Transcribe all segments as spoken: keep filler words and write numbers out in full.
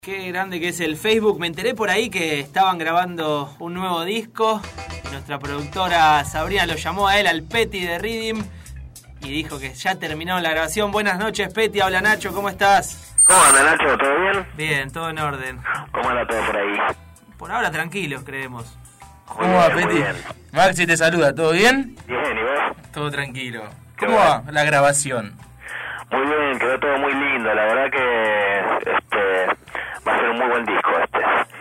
Qué grande que es el Facebook. Me enteré por ahí que estaban grabando un nuevo disco. Nuestra productora Sabrina lo llamó a él, al Peti de Rhythm, y dijo que ya terminaron la grabación. Buenas noches, Peti. Habla Nacho, ¿cómo estás? ¿Cómo anda, Nacho? ¿Todo bien? Bien, todo en orden. ¿Cómo anda todo por ahí? Por ahora tranquilos, creemos. Muy ¿Cómo va, bien, Peti? muy bien. Maxi te saluda, ¿todo bien? Bien, ¿y vos? Todo tranquilo. Qué ¿Cómo bueno. va la grabación? Muy bien, quedó todo muy lindo. La verdad que este va a ser un muy buen disco este.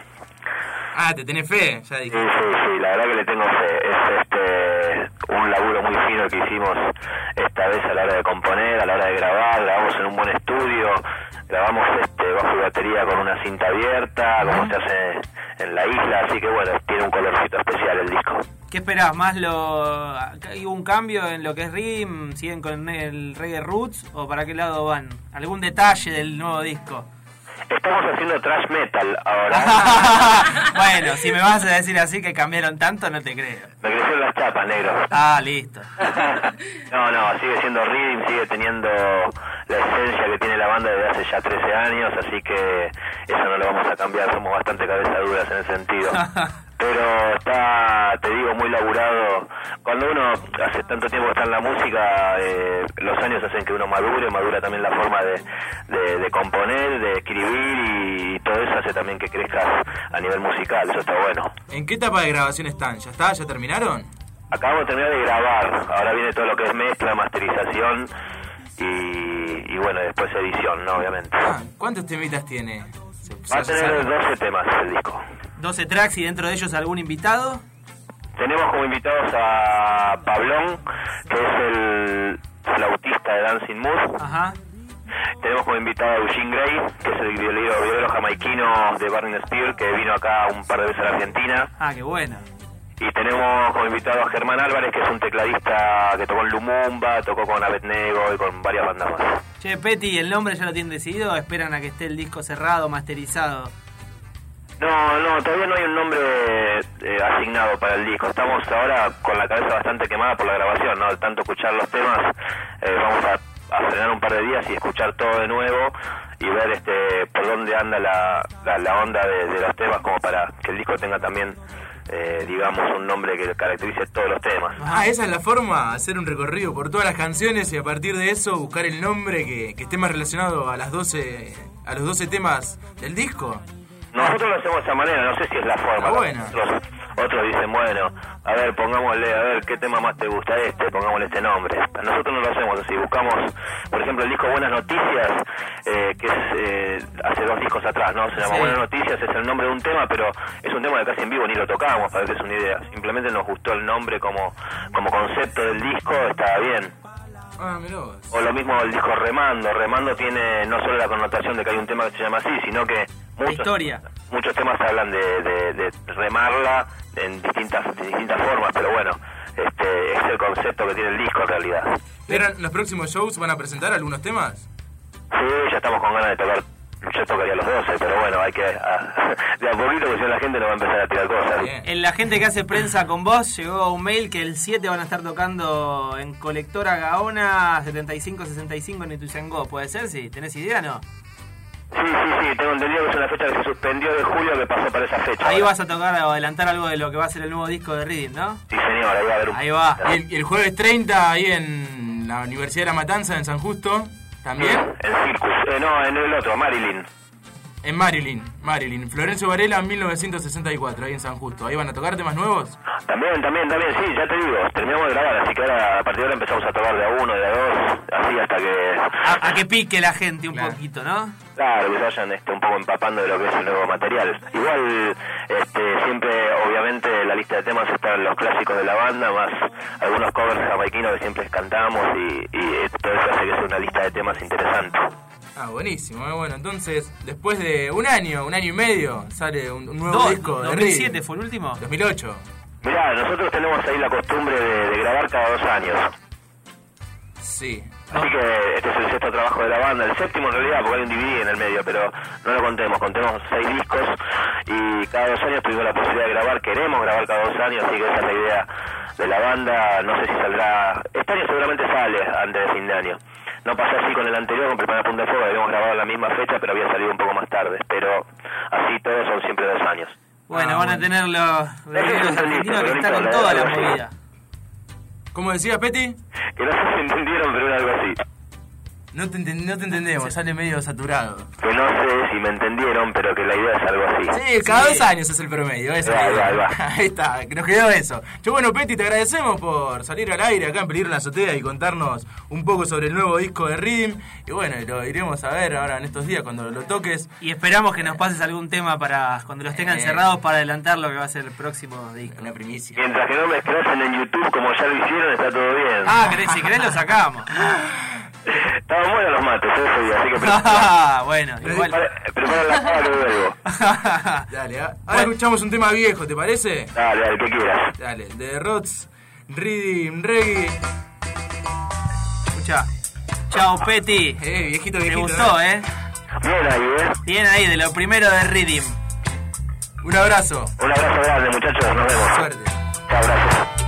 Ah, ¿te tenés fe? Ya Sí, dije. sí, sí, la verdad que le tengo fe. Es este un laburo muy fino que hicimos esta vez a la hora de componer, a la hora de grabar. Grabamos en un buen estudio, grabamos este bajo y batería con una cinta abierta, como se hace en la isla, así que bueno, tiene un colorcito especial el disco. ¿Qué esperás? ¿Más lo... ¿Hay un cambio en lo que es Rhythm? ¿Siguen con el reggae roots? ¿O para qué lado van? ¿Algún detalle del nuevo disco? Estamos haciendo thrash metal ahora. Bueno, si me vas a decir así que cambiaron tanto, no te creo. Me crecieron las chapas, negro. Ah, listo. No, no, sigue siendo Rhythm, sigue teniendo la esencia que tiene la banda desde hace ya trece años, así que eso no lo vamos a cambiar, somos bastante cabezaduras en ese sentido. Pero está, te digo, muy laburado. Cuando uno hace tanto tiempo que está en la música, eh, los años hacen que uno madure, madura también la forma de, de, de componer, de escribir, y todo eso hace también que crezcas a nivel musical, eso está bueno. ¿En qué etapa de grabación están? ¿Ya está? ¿Ya terminaron? Acabamos de terminar de grabar, ahora viene todo lo que es mezcla, masterización y, y bueno, después edición, ¿no? Obviamente. Ah, ¿cuántos temitas tiene? Se- Va a se tener sabe. doce temas el disco. doce tracks y dentro de ellos algún invitado. Tenemos como invitados a Pablón, que es el flautista de Dancing Mood. Ajá. Tenemos como invitado a Eugene Gray, que es el violero, violero jamaiquino de Burning Spear, que vino acá un par de veces a la Argentina. Ah, qué bueno. Y tenemos como invitado a Germán Álvarez, que es un tecladista que tocó en Lumumba, tocó con Abednego y con varias bandas más. Che, Peti, ¿el nombre ya lo tienen decidido o esperan a que esté el disco cerrado, masterizado? No, no, todavía no hay un nombre eh, asignado para el disco. Estamos ahora con la cabeza bastante quemada por la grabación, ¿no? Tanto escuchar los temas, eh, vamos a, a frenar un par de días y escuchar todo de nuevo y ver este por dónde anda la, la, la onda de, de los temas, como para que el disco tenga también, eh, digamos, un nombre que caracterice todos los temas. Ah, esa es la forma, hacer un recorrido por todas las canciones y a partir de eso buscar el nombre que, que esté más relacionado a las doce, a los doce temas del disco. Nosotros lo hacemos de esa manera, no sé si es la forma. Ah, bueno. Otros, otros dicen, bueno, a ver, pongámosle, a ver, ¿qué tema más te gusta este? Pongámosle este nombre. Nosotros no lo hacemos así, buscamos, por ejemplo, el disco Buenas Noticias, eh, que es eh, hace dos discos atrás, ¿no? Se llama Sí. Buenas Noticias, es el nombre de un tema, pero es un tema que casi en vivo ni lo tocábamos, para que es una idea. Simplemente nos gustó el nombre como, como concepto del disco, estaba bien. Ah, mirá vos. O lo mismo el disco Remando. Remando tiene no solo la connotación de que hay un tema que se llama así, sino que muchos, historia. muchos temas hablan de, de, de remarla en distintas de distintas formas, pero bueno, este es el concepto que tiene el disco en realidad. ¿Pero en los próximos shows van a presentar algunos temas? Sí, ya estamos con ganas de tocar. Yo tocaría los doce, pero bueno, hay que a, de a poquito, porque si no la gente no va a empezar a tirar cosas. Bien. En la gente que hace prensa con vos llegó un mail que el siete van a estar tocando en Colectora Gaona setenta y cinco sesenta y cinco en Ituzaingó. ¿Puede ser? Sí. ¿Tenés idea, no? Sí, sí, sí, tengo entendido que es una fecha que se suspendió de julio, que pasó para esa fecha. Ahí Ahora. vas a tocar o adelantar algo de lo que va a ser el nuevo disco de Rhythm, ¿no? Sí, señor, ahí va a haber un... Ahí va. Y el, y el jueves treinta ahí en la Universidad de La Matanza, en San Justo, también. En Circus, eh, no, en el otro, Marilyn. En Marilyn, Marilyn. Florencio Varela, mil novecientos sesenta y cuatro, ahí en San Justo. ¿Ahí van a tocar temas nuevos? También, también, también, sí, ya te digo, terminamos de grabar, así que ahora a partir de ahora empezamos a tocar de a uno, de a dos, así hasta que... A, a que pique la gente un Claro. poquito, ¿no? Claro, que se vayan este, un poco empapando de lo que es el nuevo material. Igual, este, siempre, obviamente, en la lista de temas están los clásicos de la banda, más algunos covers jamaiquinos que siempre cantamos, y, y todo eso hace que sea una lista de temas interesante. Ah, buenísimo, eh, bueno, entonces, después de un año, un año y medio, sale un, un nuevo Dos, disco de dos mil siete Rhythm. fue el último. dos mil ocho. Mirá, nosotros tenemos ahí la costumbre de, de grabar cada dos años. Sí. Así que este es el sexto trabajo de la banda, el séptimo en realidad, porque hay un D V D en el medio, pero no lo contemos, contemos seis discos y cada dos años tuvimos la posibilidad de grabar, queremos grabar cada dos años, así que esa es la idea de la banda, no sé si saldrá, este año seguramente sale antes de fin de año. No pasó así con el anterior, con Prepara Punta de Fuego, habíamos grabado en la misma fecha, pero había salido un poco más tarde, pero así todos son siempre dos años. Bueno, Ah, van a bueno. tener los, los Eso es los un argentinos que delito, están con delito, toda la algo así. movida. ¿Cómo decías, Peti? Que no sé si entendieron, pero era algo así. No te, enten- no te entendemos, sale medio saturado. Que no sé si me entendieron, pero que la idea es algo así. Sí, cada dos años es el promedio. Esa Ahí es la va, ahí idea. va. Ahí está, que nos quedó eso. Yo, bueno, Peti, te agradecemos por salir al aire acá en Peligro en la Azotea y contarnos un poco sobre el nuevo disco de Rhythm. Y bueno, lo iremos a ver ahora en estos días cuando lo toques. Y esperamos que nos pases algún tema para cuando los tengan Eh. cerrados para adelantar lo que va a ser el próximo disco. Una primicia. Mientras que no me escracen en YouTube como ya lo hicieron, está todo bien. Ah, querés- si querés lo sacamos. Estaban buenos los mates ese día, así que prepara, Ah, bueno, igual. prepara la cava que vuelvo. Dale, ah, ahora escuchamos un tema viejo, ¿te parece? Dale, dale, que quieras. Dale, de Rods, Rhythm, Reggae. Escuchá. Chao, Peti. Eh, viejito, Me viejito. gustó, ¿eh? Bien ahí, ¿eh? Bien ahí, de lo primero de Rhythm. Un abrazo. Un abrazo grande, muchachos, nos vemos. Suerte. Chao, gracias.